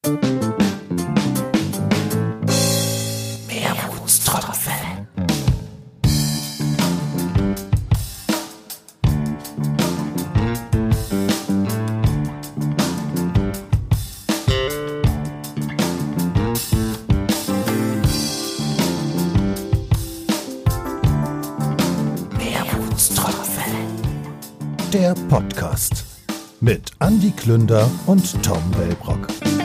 Wermutstropfen. Der Podcast mit Andi Klünder und Tom Wellbrock.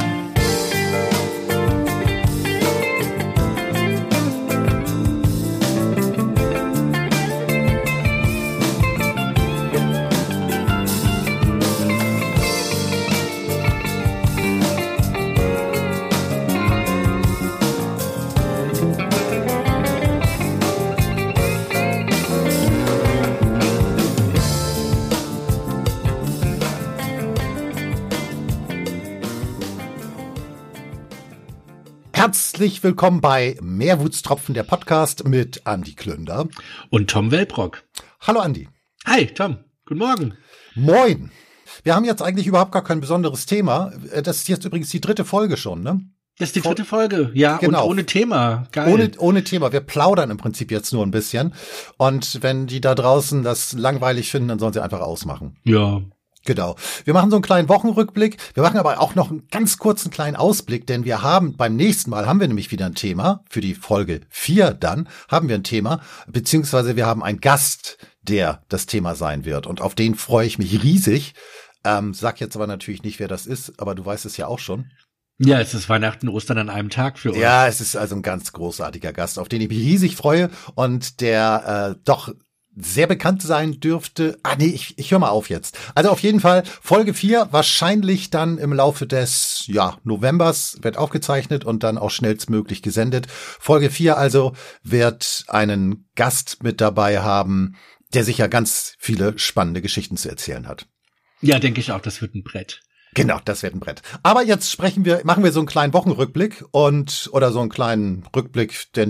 Herzlich willkommen bei Meerwutstropfen, der Podcast mit Andi Klünder und Tom Wellbrock. Hallo Andi. Hi Tom, guten Morgen. Moin. Wir haben jetzt eigentlich überhaupt gar kein besonderes Thema. Das ist jetzt übrigens die 3. Folge schon, ne? Das ist die 3. Folge, ja, genau. Und ohne Thema. Geil. Ohne Thema. Wir plaudern im Prinzip jetzt nur ein bisschen. Und wenn die da draußen das langweilig finden, dann sollen sie einfach ausmachen. Ja. Genau. Wir machen so einen kleinen Wochenrückblick. Wir machen aber auch noch einen ganz kurzen kleinen Ausblick, denn beim nächsten Mal haben wir nämlich wieder ein Thema. Für die Folge 4 dann haben wir ein Thema, beziehungsweise wir haben einen Gast, der das Thema sein wird. Und auf den freue ich mich riesig. Sag jetzt aber natürlich nicht, wer das ist, aber du weißt es ja auch schon. Ja, es ist Weihnachten, Ostern an einem Tag für uns. Ja, es ist also ein ganz großartiger Gast, auf den ich mich riesig freue und der doch sehr bekannt sein dürfte. Ich höre mal auf jetzt. Also auf jeden Fall Folge 4, wahrscheinlich dann im Laufe des Novembers wird aufgezeichnet und dann auch schnellstmöglich gesendet. Folge 4 also wird einen Gast mit dabei haben, der sicher ganz viele spannende Geschichten zu erzählen hat. Ja, denke ich auch, das wird ein Brett. Genau, das wird ein Brett. Aber jetzt machen wir so einen kleinen Wochenrückblick oder so einen kleinen Rückblick der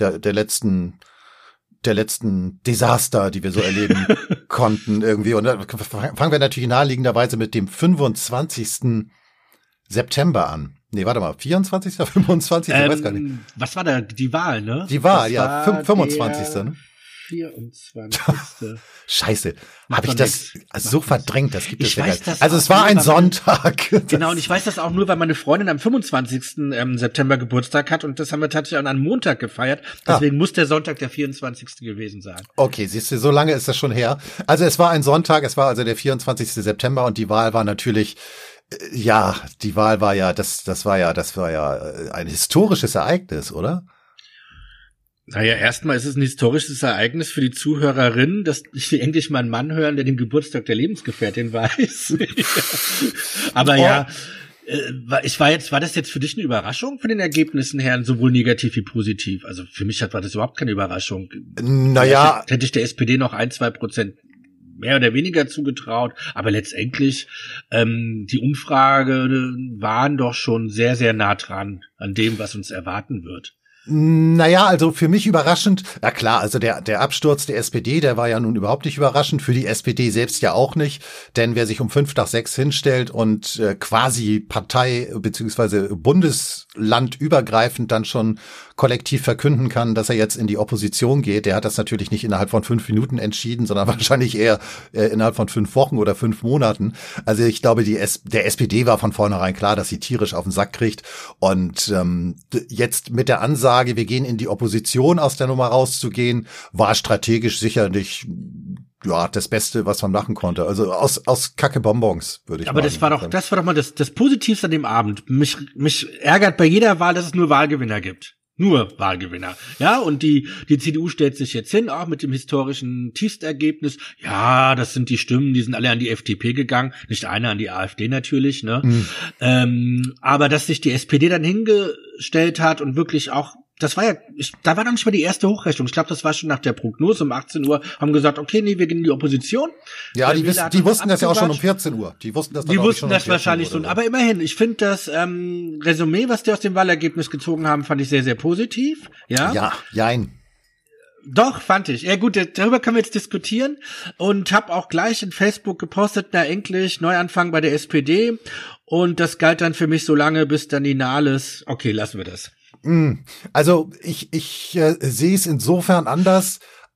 letzten Desaster, die wir so erleben konnten irgendwie. Und dann fangen wir natürlich naheliegenderweise mit dem 25. September an. Nee, warte mal, 24. 25. Ich weiß gar nicht. Was war da? Die Wahl, ne? Die Wahl, ja, 25. Ne? 24. Scheiße, habe ich das so verdrängt, das gibt es ja gar nicht. Also es war ein Sonntag. Genau, und ich weiß das auch nur, weil meine Freundin am 25. September Geburtstag hat und das haben wir tatsächlich an einem Montag gefeiert. Deswegen muss der Sonntag der 24. gewesen sein. Okay, siehst du, so lange ist das schon her. Also es war ein Sonntag, es war also der 24. September und die Wahl war natürlich das war ja ein historisches Ereignis, oder? Naja, erstmal ist es ein historisches Ereignis für die Zuhörerinnen, dass sie endlich mal einen Mann hören, der den Geburtstag der Lebensgefährtin weiß. Aber war das jetzt für dich eine Überraschung von den Ergebnissen her, sowohl negativ wie positiv? Also für mich war das überhaupt keine Überraschung. Naja. Hätte ich der SPD noch 1-2% mehr oder weniger zugetraut, aber letztendlich die Umfrage waren doch schon sehr, sehr nah dran an dem, was uns erwarten wird. Naja, also für mich überraschend, na klar, also der Absturz der SPD, der war ja nun überhaupt nicht überraschend, für die SPD selbst ja auch nicht, denn wer sich um 5 nach 6 hinstellt und quasi Partei- bzw. Bundeslandübergreifend dann schon kollektiv verkünden kann, dass er jetzt in die Opposition geht, der hat das natürlich nicht innerhalb von 5 Minuten entschieden, sondern wahrscheinlich eher innerhalb von 5 Wochen oder 5 Monaten. Also ich glaube, der SPD war von vornherein klar, dass sie tierisch auf den Sack kriegt und jetzt mit der Ansage, wir gehen in die Opposition, aus der Nummer rauszugehen, war strategisch sicherlich das Beste, was man machen konnte. Also aus Kacke-Bonbons, würde ich sagen. Aber das war doch mal das Positivste an dem Abend. Mich ärgert bei jeder Wahl, dass es nur Wahlgewinner gibt. Nur Wahlgewinner. Ja, und die CDU stellt sich jetzt hin, auch mit dem historischen Tiefstergebnis. Ja, das sind die Stimmen, die sind alle an die FDP gegangen. Nicht eine an die AfD natürlich, ne? Aber dass sich die SPD dann hingestellt hat und wirklich auch, das war da war noch nicht mal die erste Hochrechnung. Ich glaube, das war schon nach der Prognose um 18 Uhr, haben gesagt, okay, nee, wir gehen in die Opposition. Ja, die wussten das ja auch schon um 14 Uhr. Die wussten das wahrscheinlich so. Aber immerhin, ich finde das Resümee, was die aus dem Wahlergebnis gezogen haben, fand ich sehr, sehr positiv. Ja. Ja, jein. Doch, fand ich. Ja gut, darüber können wir jetzt diskutieren und habe auch gleich in Facebook gepostet, na endlich, Neuanfang bei der SPD und das galt dann für mich so lange, bis dann die Nahles, okay, lassen wir das. Also ich sehe es insofern anders,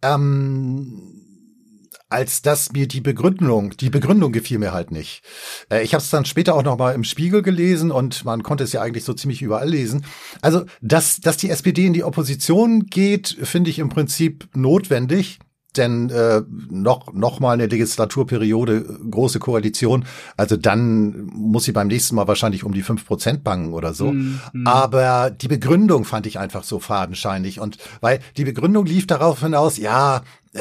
als dass mir die Begründung gefiel mir halt nicht. Ich habe es dann später auch noch mal im Spiegel gelesen und man konnte es ja eigentlich so ziemlich überall lesen. Also, dass die SPD in die Opposition geht, finde ich im Prinzip notwendig. Denn noch mal eine Legislaturperiode, große Koalition, also dann muss sie beim nächsten Mal wahrscheinlich um die 5% bangen oder so. Aber die Begründung fand ich einfach so fadenscheinig. Und weil die Begründung lief darauf hinaus, wir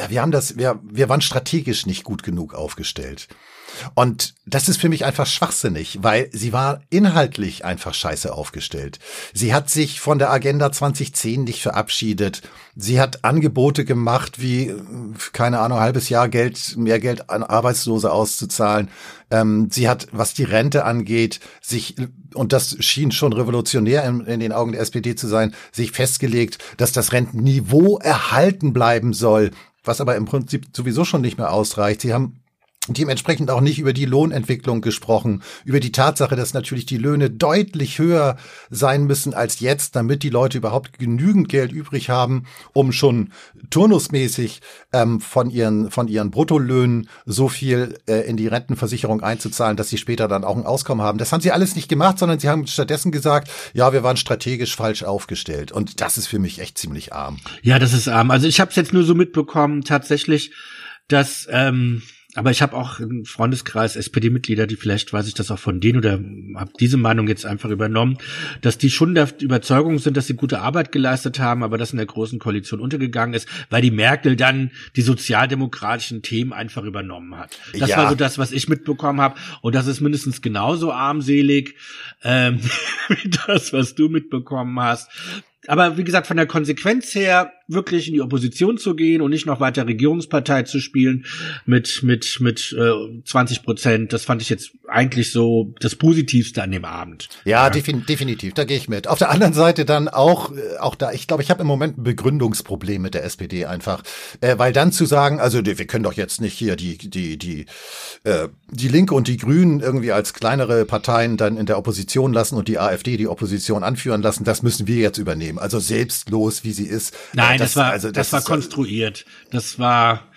waren strategisch nicht gut genug aufgestellt. Und das ist für mich einfach schwachsinnig, weil sie war inhaltlich einfach scheiße aufgestellt. Sie hat sich von der Agenda 2010 nicht verabschiedet. Sie hat Angebote gemacht, wie, keine Ahnung, halbes Jahr mehr Geld an Arbeitslose auszuzahlen. Sie hat, was die Rente angeht, und das schien schon revolutionär in den Augen der SPD zu sein, sich festgelegt, dass das Rentenniveau erhalten bleiben soll, was aber im Prinzip sowieso schon nicht mehr ausreicht. Sie haben dementsprechend auch nicht über die Lohnentwicklung gesprochen, über die Tatsache, dass natürlich die Löhne deutlich höher sein müssen als jetzt, damit die Leute überhaupt genügend Geld übrig haben, um schon turnusmäßig von ihren Bruttolöhnen so viel in die Rentenversicherung einzuzahlen, dass sie später dann auch ein Auskommen haben. Das haben sie alles nicht gemacht, sondern sie haben stattdessen gesagt, ja, wir waren strategisch falsch aufgestellt. Und das ist für mich echt ziemlich arm. Ja, das ist arm. Also ich habe es jetzt nur so mitbekommen, tatsächlich, dass aber ich habe auch im Freundeskreis SPD-Mitglieder, die vielleicht weiß ich das auch von denen oder habe diese Meinung jetzt einfach übernommen, dass die schon der Überzeugung sind, dass sie gute Arbeit geleistet haben, aber das in der Großen Koalition untergegangen ist, weil die Merkel dann die sozialdemokratischen Themen einfach übernommen hat. Das war so das, was ich mitbekommen habe und das ist mindestens genauso armselig wie das, was du mitbekommen hast. Aber wie gesagt, von der Konsequenz her, wirklich in die Opposition zu gehen und nicht noch weiter Regierungspartei zu spielen mit 20%, das fand ich jetzt eigentlich so das Positivste an dem Abend. Ja, definitiv, da gehe ich mit. Auf der anderen Seite dann auch da, ich glaube, ich habe im Moment ein Begründungsproblem mit der SPD einfach, weil dann zu sagen, also wir können doch jetzt nicht hier die Linke und die Grünen irgendwie als kleinere Parteien dann in der Opposition lassen und die AfD die Opposition anführen lassen, das müssen wir jetzt übernehmen. Also selbstlos, wie sie ist. Nein, das war konstruiert. Das war,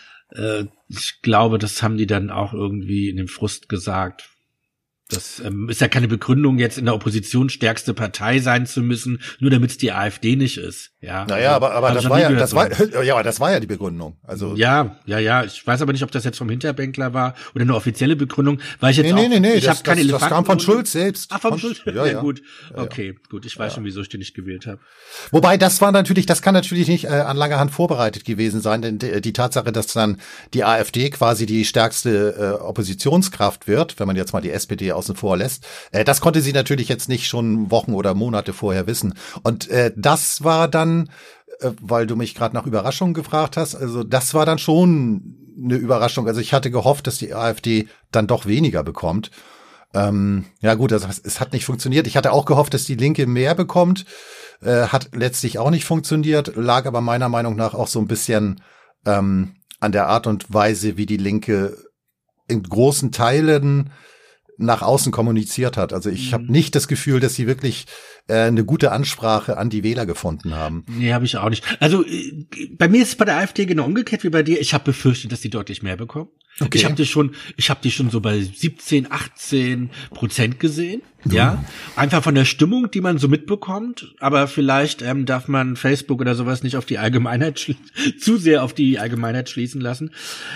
ich glaube, das haben die dann auch irgendwie in dem Frust gesagt. Das ist ja keine Begründung, jetzt in der Opposition stärkste Partei sein zu müssen, nur damit es die AfD nicht ist. Ja. Naja, aber das war ja die Begründung. Also ja. Ich weiß aber nicht, ob das jetzt vom Hinterbänkler war oder eine offizielle Begründung, weil ich jetzt ich habe keine Elefanten. Das kam von Schulz selbst. Ach, von Schulz. Ja. Gut. Okay, gut. Ich weiß schon, wieso ich den nicht gewählt habe. Wobei das kann natürlich nicht an langer Hand vorbereitet gewesen sein, denn die Tatsache, dass dann die AfD quasi die stärkste Oppositionskraft wird, wenn man jetzt mal die SPD außen vor lässt, das konnte sie natürlich jetzt nicht schon Wochen oder Monate vorher wissen. Und das war dann, weil du mich gerade nach Überraschungen gefragt hast, also das war dann schon eine Überraschung. Also ich hatte gehofft, dass die AfD dann doch weniger bekommt. Ja gut, es hat nicht funktioniert. Ich hatte auch gehofft, dass die Linke mehr bekommt. Hat letztlich auch nicht funktioniert, lag aber meiner Meinung nach auch so ein bisschen an der Art und Weise, wie die Linke in großen Teilen nach außen kommuniziert hat. Also ich habe nicht das Gefühl, dass sie wirklich eine gute Ansprache an die Wähler gefunden haben. Nee, habe ich auch nicht. Also bei mir ist es bei der AfD genau umgekehrt wie bei dir. Ich habe befürchtet, dass die deutlich mehr bekommen. Okay. Ich habe die schon so bei 17-18% gesehen. Ja, einfach von der Stimmung, die man so mitbekommt. Aber vielleicht darf man Facebook oder sowas nicht auf die Allgemeinheit zu sehr auf die Allgemeinheit schließen lassen.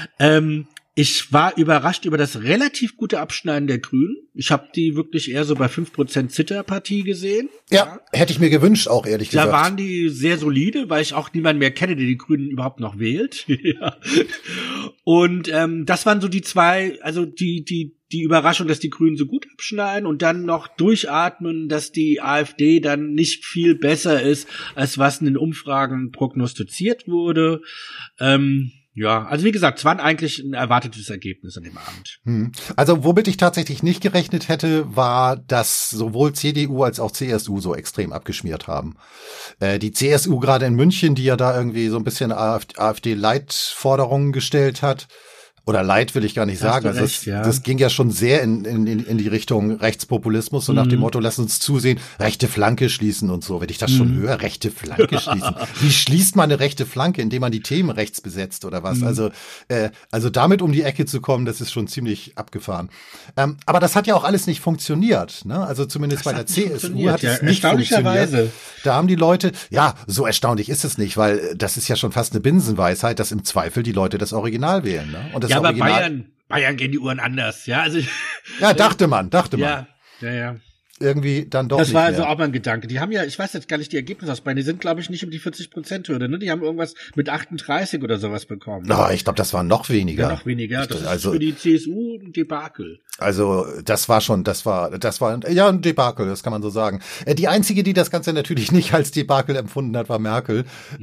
Ich war überrascht über das relativ gute Abschneiden der Grünen. Ich habe die wirklich eher so bei 5% Zitterpartie gesehen. Ja, hätte ich mir gewünscht, auch ehrlich gesagt. Da waren die sehr solide, weil ich auch niemanden mehr kenne, der die Grünen überhaupt noch wählt. Ja. Und das waren so die zwei, also die Überraschung, dass die Grünen so gut abschneiden und dann noch durchatmen, dass die AfD dann nicht viel besser ist, als was in den Umfragen prognostiziert wurde. Ja, also wie gesagt, es war eigentlich ein erwartetes Ergebnis an dem Abend. Also womit ich tatsächlich nicht gerechnet hätte, war, dass sowohl CDU als auch CSU so extrem abgeschmiert haben. Die CSU gerade in München, die ja da irgendwie so ein bisschen AfD-Leitforderungen gestellt hat, oder Leid will ich gar nicht sagen. Also das ging ja schon sehr in die Richtung Rechtspopulismus, so nach dem Motto, lass uns zusehen, rechte Flanke schließen und so. Wenn ich das schon höre, rechte Flanke schließen. Wie schließt man eine rechte Flanke, indem man die Themen rechts besetzt oder was? Also damit um die Ecke zu kommen, das ist schon ziemlich abgefahren. Aber das hat ja auch alles nicht funktioniert. Ne? Also zumindest bei der CSU hat es nicht funktioniert. Da haben die Leute, ja, so erstaunlich ist es nicht, weil das ist ja schon fast eine Binsenweisheit, dass im Zweifel die Leute das Original wählen. Ne? Und das ja, aber Original, Bayern gehen die Uhren anders, ja. Also, ja, dachte man. Ja. Irgendwie dann doch das nicht war mehr. also auch mein Gedanke. Die haben ja, ich weiß jetzt gar nicht die Ergebnisse aus Bayern, die sind, glaube ich, nicht um die 40%-Hürde, ne? Die haben irgendwas mit 38 oder sowas bekommen. No, ich glaube, das war noch weniger. Ja, noch weniger. Das ist für die CSU ein Debakel. Also, das war ja ein Debakel, das kann man so sagen. Die einzige, die das Ganze natürlich nicht als Debakel empfunden hat, war Merkel.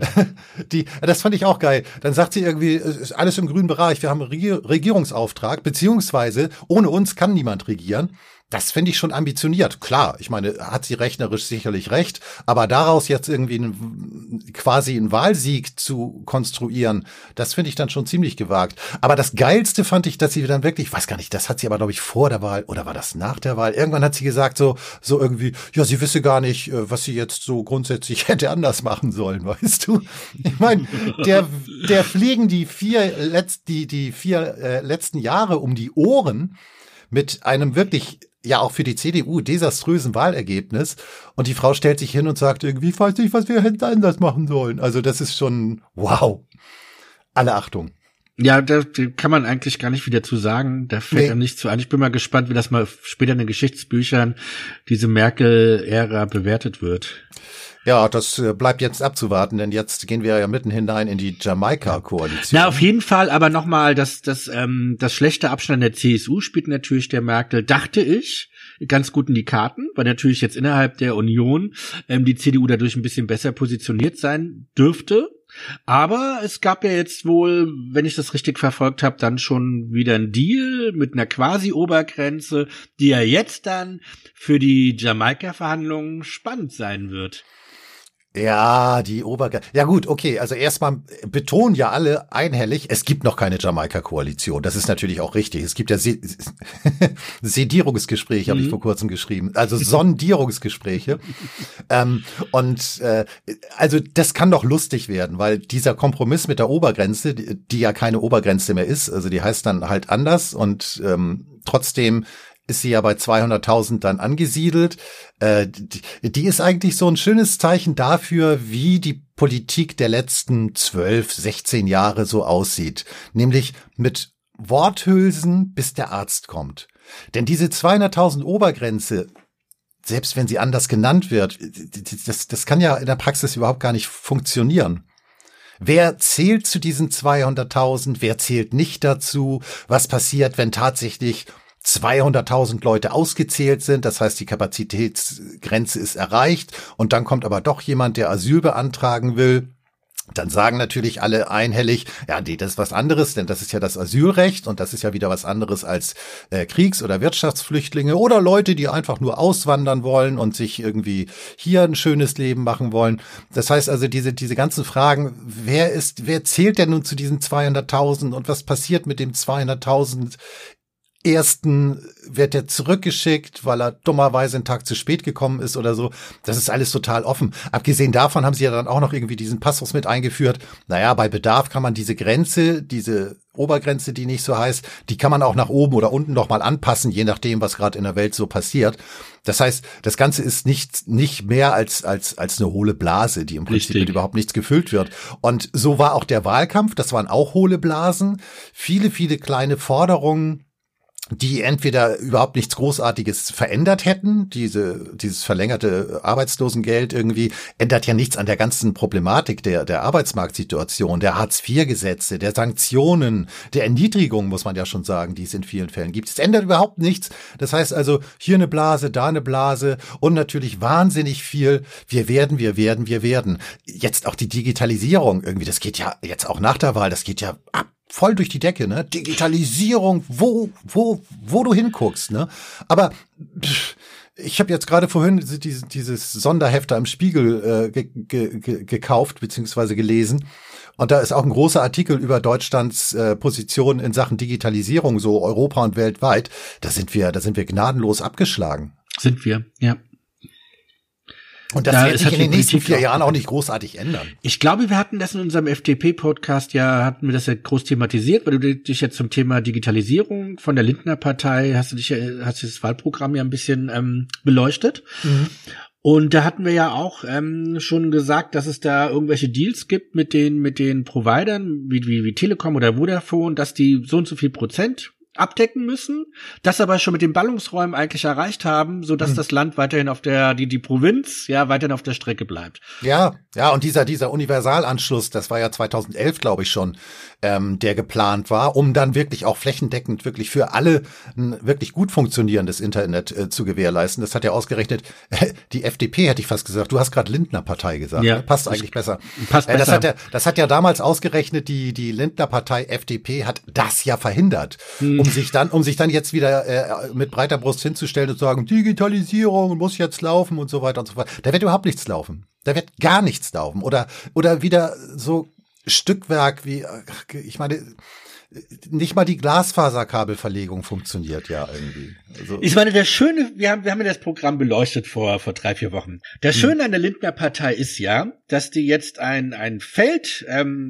Das fand ich auch geil. Dann sagt sie irgendwie, ist alles im grünen Bereich, wir haben einen Regierungsauftrag, beziehungsweise ohne uns kann niemand regieren. Das finde ich schon ambitioniert. Klar, ich meine, hat sie rechnerisch sicherlich recht, aber daraus jetzt irgendwie quasi einen Wahlsieg zu konstruieren, das finde ich dann schon ziemlich gewagt. Aber das Geilste fand ich, dass sie dann wirklich, ich weiß gar nicht, das hat sie aber, glaube ich, vor der Wahl, oder war das nach der Wahl? Irgendwann hat sie gesagt so irgendwie, ja, sie wisse gar nicht, was sie jetzt so grundsätzlich hätte anders machen sollen, weißt du? Ich meine, der fliegen die vier letzten Jahre um die Ohren mit einem wirklich, ja auch für die CDU, desaströsen Wahlergebnis. Und die Frau stellt sich hin und sagt irgendwie, ich weiß nicht, was wir hätten anders machen sollen. Also das ist schon, wow. Alle Achtung. Ja, da kann man eigentlich gar nicht wieder zu sagen. Da fällt einem nichts zu ein. Ich bin mal gespannt, wie das mal später in den Geschichtsbüchern diese Merkel-Ära bewertet wird. Ja, das bleibt jetzt abzuwarten, denn jetzt gehen wir ja mitten hinein in die Jamaika-Koalition. Na, auf jeden Fall, aber nochmal, das schlechte Abschneiden der CSU spielt natürlich der Merkel, dachte ich, ganz gut in die Karten, weil natürlich jetzt innerhalb der Union die CDU dadurch ein bisschen besser positioniert sein dürfte. Aber es gab ja jetzt wohl, wenn ich das richtig verfolgt habe, dann schon wieder ein Deal mit einer Quasi-Obergrenze, die ja jetzt dann für die Jamaika-Verhandlungen spannend sein wird. Ja, die Obergrenze. Ja gut, okay, also erstmal betonen ja alle einhellig, es gibt noch keine Jamaika-Koalition. Das ist natürlich auch richtig. Es gibt ja Sedierungsgespräche, habe ich vor kurzem geschrieben. Also Sondierungsgespräche. Also das kann doch lustig werden, weil dieser Kompromiss mit der Obergrenze, die ja keine Obergrenze mehr ist, also die heißt dann halt anders und trotzdem ist sie ja bei 200.000 dann angesiedelt. Die ist eigentlich so ein schönes Zeichen dafür, wie die Politik der letzten 12, 16 Jahre so aussieht. Nämlich mit Worthülsen, bis der Arzt kommt. Denn diese 200.000 Obergrenze, selbst wenn sie anders genannt wird, das kann ja in der Praxis überhaupt gar nicht funktionieren. Wer zählt zu diesen 200.000? Wer zählt nicht dazu? Was passiert, wenn tatsächlich 200.000 Leute ausgezählt sind, das heißt, die Kapazitätsgrenze ist erreicht und dann kommt aber doch jemand, der Asyl beantragen will. Dann sagen natürlich alle einhellig, ja, nee, das ist was anderes, denn das ist ja das Asylrecht und das ist ja wieder was anderes als Kriegs- oder Wirtschaftsflüchtlinge oder Leute, die einfach nur auswandern wollen und sich irgendwie hier ein schönes Leben machen wollen. Das heißt also, diese ganzen Fragen, wer zählt denn nun zu diesen 200.000 und was passiert mit dem 200.000? Ersten wird er zurückgeschickt, weil er dummerweise einen Tag zu spät gekommen ist oder so. Das ist alles total offen. Abgesehen davon haben sie ja dann auch noch irgendwie diesen Passus mit eingeführt. Naja, bei Bedarf kann man diese Grenze, diese Obergrenze, die nicht so heißt, die kann man auch nach oben oder unten noch mal anpassen, je nachdem, was gerade in der Welt so passiert. Das heißt, das Ganze ist nicht mehr als eine hohle Blase, die im Prinzip mit überhaupt nichts gefüllt wird. Und so war auch der Wahlkampf. Das waren auch hohle Blasen. Viele, viele kleine Forderungen, die entweder überhaupt nichts Großartiges verändert hätten, dieses verlängerte Arbeitslosengeld irgendwie, ändert ja nichts an der ganzen Problematik der Arbeitsmarktsituation, der Hartz-IV-Gesetze, der Sanktionen, der Erniedrigung, muss man ja schon sagen, die es in vielen Fällen gibt. Es ändert überhaupt nichts. Das heißt also, hier eine Blase, da eine Blase und natürlich wahnsinnig viel. Wir werden. Jetzt auch die Digitalisierung irgendwie, das geht ja jetzt auch nach der Wahl, das geht ja ab. Voll durch die Decke, ne? Digitalisierung, wo du hinguckst, ne? Aber ich habe jetzt gerade vorhin dieses Sonderheft da im Spiegel gekauft beziehungsweise gelesen. Und da ist auch ein großer Artikel über Deutschlands Position in Sachen Digitalisierung, so Europa und weltweit. Da sind wir gnadenlos abgeschlagen. Sind wir, ja. Und das wird sich in den nächsten 4 Jahren auch nicht großartig ändern. Ich glaube, wir hatten das in unserem FDP-Podcast hatten wir das ja groß thematisiert, weil du dich jetzt zum Thema Digitalisierung von der Lindner Partei hast das Wahlprogramm ja ein bisschen beleuchtet. Mhm. Und da hatten wir ja auch schon gesagt, dass es da irgendwelche Deals gibt mit den Providern, wie Telekom oder Vodafone, dass die so und so viel Prozent abdecken müssen, das aber schon mit den Ballungsräumen eigentlich erreicht haben, so dass das Land weiterhin auf die Provinz weiterhin auf der Strecke bleibt. Ja, und dieser Universalanschluss, das war ja 2011, glaube ich schon, der geplant war, um dann wirklich auch flächendeckend wirklich für alle ein wirklich gut funktionierendes Internet zu gewährleisten. Das hat ja ausgerechnet die FDP, hätte ich fast gesagt. Du hast gerade Lindner Partei gesagt. Ja, passt eigentlich besser. Passt besser. Das hat ja damals ausgerechnet, die Lindner Partei FDP hat das ja verhindert. Um sich dann jetzt wieder mit breiter Brust hinzustellen und zu sagen, Digitalisierung muss jetzt laufen und so weiter und so fort. Da wird überhaupt nichts laufen. Da wird gar nichts laufen. Oder wieder so Stückwerk wie, ich meine, nicht mal die Glasfaserkabelverlegung funktioniert ja irgendwie. Also ich meine, der Schöne, wir haben ja das Programm beleuchtet vor 3-4 Wochen. Der Schöne an der Lindner Partei ist ja, dass die jetzt ein Feld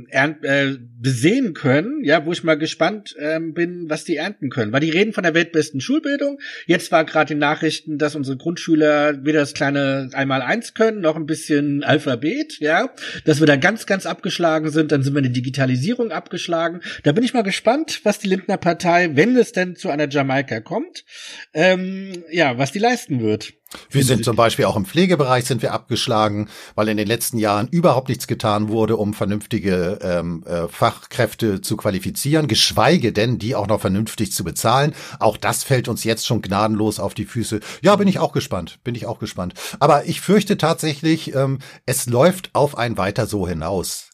besehen können, wo ich mal gespannt bin, was die ernten können. Weil die reden von der weltbesten Schulbildung. Jetzt war gerade in Nachrichten, dass unsere Grundschüler wieder das kleine Einmaleins können, noch ein bisschen Alphabet, dass wir da ganz, ganz abgeschlagen sind. Dann sind wir in der Digitalisierung abgeschlagen. Da bin ich mal gespannt, was die Lindner Partei, wenn es denn zu einer Jamaika kommt, was die leisten wird. Wir sind zum Beispiel auch im Pflegebereich sind wir abgeschlagen, weil in den letzten Jahren überhaupt nichts getan wurde, um vernünftige Fachkräfte zu qualifizieren, geschweige denn, die auch noch vernünftig zu bezahlen. Auch das fällt uns jetzt schon gnadenlos auf die Füße. Ja, bin ich auch gespannt. Aber ich fürchte tatsächlich, es läuft auf ein Weiter so hinaus.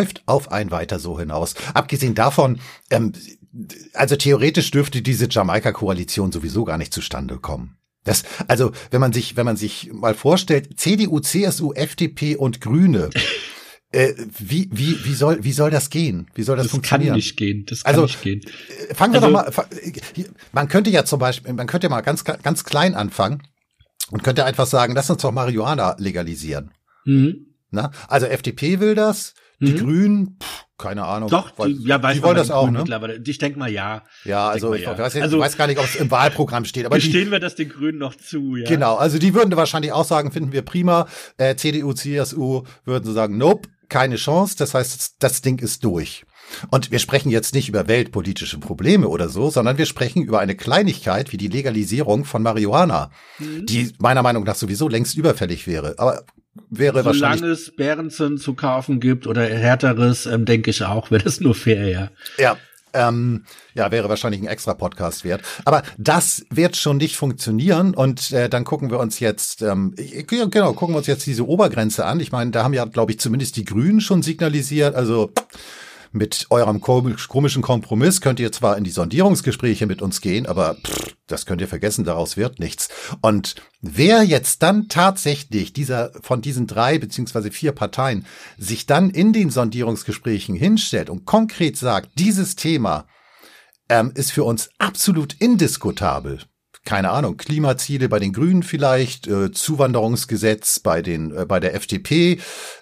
Abgesehen davon, also theoretisch dürfte diese Jamaika-Koalition sowieso gar nicht zustande kommen. Also, wenn man sich mal vorstellt, CDU, CSU, FDP und Grüne, wie soll das gehen? Wie soll das funktionieren? Das kann nicht gehen. Fangen wir doch mal, man könnte mal ganz, ganz klein anfangen und könnte einfach sagen, lass uns doch Marihuana legalisieren. Mhm. Na? Also FDP will das, die Grünen, keine Ahnung. Doch, die wollen das auch, ne? Mittlerweile. Ich denke mal, ja. Ja, also ich weiß gar nicht, ob es im Wahlprogramm steht. Aber gestehen wir das den Grünen noch zu, ja. Genau, also die würden wahrscheinlich auch sagen, finden wir prima. CDU, CSU würden so sagen, nope, keine Chance. Das heißt, das Ding ist durch. Und wir sprechen jetzt nicht über weltpolitische Probleme oder so, sondern wir sprechen über eine Kleinigkeit wie die Legalisierung von Marihuana, die meiner Meinung nach sowieso längst überfällig wäre. Aber wahrscheinlich. Solange es Behrensen zu kaufen gibt oder härteres, denke ich auch, wäre das nur fair, ja. Ja, wäre wahrscheinlich ein extra Podcast wert. Aber das wird schon nicht funktionieren und dann gucken wir uns jetzt, diese Obergrenze an. Ich meine, da haben ja, glaube ich, zumindest die Grünen schon signalisiert, also mit eurem komischen Kompromiss könnt ihr zwar in die Sondierungsgespräche mit uns gehen, aber das könnt ihr vergessen, daraus wird nichts. Und wer jetzt dann tatsächlich von diesen 3 beziehungsweise 4 Parteien sich dann in den Sondierungsgesprächen hinstellt und konkret sagt, dieses Thema ist für uns absolut indiskutabel. Keine Ahnung, Klimaziele bei den Grünen vielleicht, Zuwanderungsgesetz bei der FDP,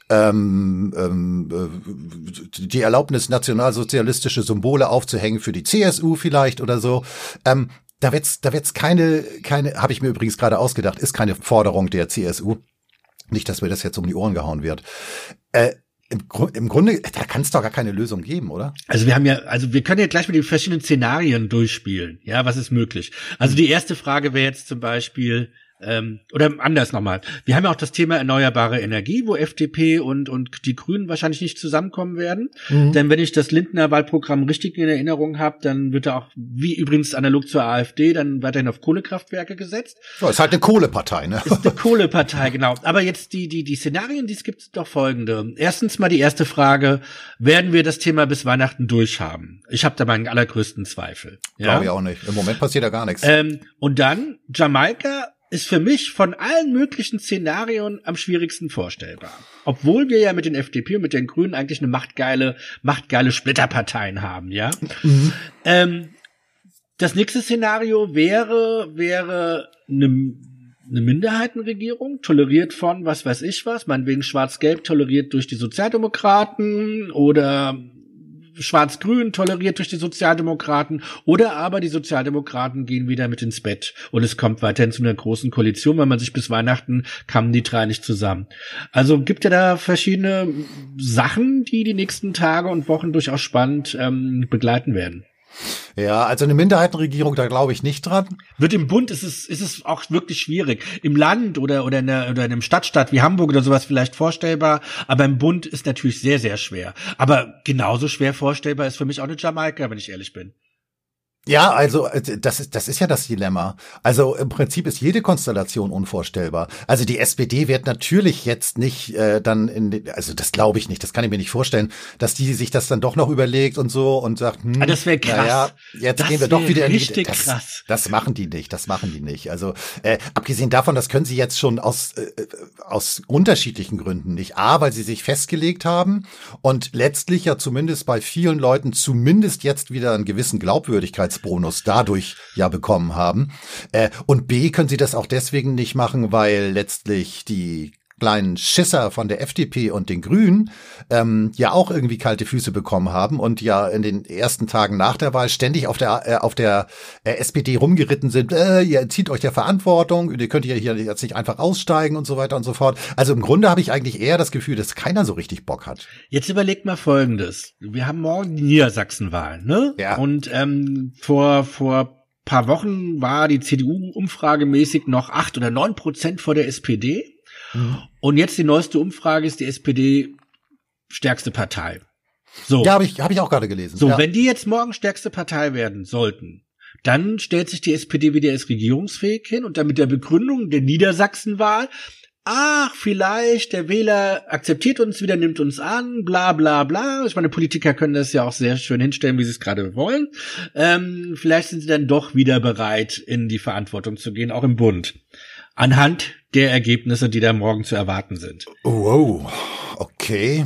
die Erlaubnis, nationalsozialistische Symbole aufzuhängen für die CSU vielleicht oder so. Da wird's keine, habe ich mir übrigens gerade ausgedacht, ist keine Forderung der CSU. Nicht, dass mir das jetzt um die Ohren gehauen wird. im Grunde, da kann es doch gar keine Lösung geben, oder? Also wir können ja gleich mit den verschiedenen Szenarien durchspielen. Ja, was ist möglich? Also die erste Frage wäre jetzt zum Beispiel, oder anders nochmal. Wir haben ja auch das Thema erneuerbare Energie, wo FDP und die Grünen wahrscheinlich nicht zusammenkommen werden. Denn wenn ich das Lindner Wahlprogramm richtig in Erinnerung habe, dann wird da auch, wie übrigens analog zur AfD, dann weiterhin auf Kohlekraftwerke gesetzt. Ja, ist halt eine Kohlepartei, ne? Ist eine Kohlepartei, genau. Aber jetzt die Szenarien, die es gibt, sind doch folgende. Erstens mal die erste Frage, werden wir das Thema bis Weihnachten durchhaben? Ich habe da meinen allergrößten Zweifel. Ja? Glaube ich auch nicht. Im Moment passiert da gar nichts. Und dann Jamaika ist für mich von allen möglichen Szenarien am schwierigsten vorstellbar. Obwohl wir ja mit den FDP und mit den Grünen eigentlich eine machtgeile Splitterparteien haben, ja. Das nächste Szenario wäre eine Minderheitenregierung, toleriert von was weiß ich was, meinetwegen Schwarz-Gelb toleriert durch die Sozialdemokraten oder Schwarz-Grün toleriert durch die Sozialdemokraten oder aber die Sozialdemokraten gehen wieder mit ins Bett und es kommt weiterhin zu einer großen Koalition, weil man sich bis Weihnachten kamen die drei nicht zusammen. Also gibt ja da verschiedene Sachen, die nächsten Tage und Wochen durchaus spannend begleiten werden. Ja, also eine Minderheitenregierung, da glaube ich nicht dran. Wird im Bund ist es auch wirklich schwierig. Im Land oder in einem Stadtstaat wie Hamburg oder sowas vielleicht vorstellbar, aber im Bund ist natürlich sehr, sehr schwer. Aber genauso schwer vorstellbar ist für mich auch eine Jamaika, wenn ich ehrlich bin. Ja, also das ist ja das Dilemma. Also im Prinzip ist jede Konstellation unvorstellbar. Also die SPD wird natürlich jetzt nicht also das glaube ich nicht, das kann ich mir nicht vorstellen, dass die sich das dann doch noch überlegt und so und sagt, das wäre krass. Naja, jetzt gehen wir doch wieder in die richtig krass. Das machen die nicht. Also abgesehen davon, das können sie jetzt schon aus unterschiedlichen Gründen nicht. A, weil sie sich festgelegt haben und letztlich ja zumindest bei vielen Leuten zumindest jetzt wieder einen gewissen Glaubwürdigkeitsbonus dadurch ja bekommen haben. Und B, können sie das auch deswegen nicht machen, weil letztlich die kleinen Schisser von der FDP und den Grünen ja auch irgendwie kalte Füße bekommen haben und ja in den ersten Tagen nach der Wahl ständig auf der SPD rumgeritten sind, ihr zieht euch der Verantwortung, ihr könnt ja hier jetzt nicht einfach aussteigen und so weiter und so fort. Also im Grunde habe ich eigentlich eher das Gefühl, dass keiner so richtig Bock hat. Jetzt überlegt mal Folgendes. Wir haben morgen die Niedersachsenwahl, ne? Ja. Und vor paar Wochen war die CDU umfragemäßig noch 8 oder 9% vor der SPD. Und jetzt die neueste Umfrage ist die SPD stärkste Partei. So. Ja, hab ich auch gerade gelesen. So, ja. Wenn die jetzt morgen stärkste Partei werden sollten, dann stellt sich die SPD wieder als regierungsfähig hin und dann mit der Begründung der Niedersachsenwahl, vielleicht der Wähler akzeptiert uns wieder, nimmt uns an, bla bla bla. Ich meine, Politiker können das ja auch sehr schön hinstellen, wie sie es gerade wollen. Vielleicht sind sie dann doch wieder bereit, in die Verantwortung zu gehen, auch im Bund. Anhand der Ergebnisse, die da morgen zu erwarten sind. Wow, okay.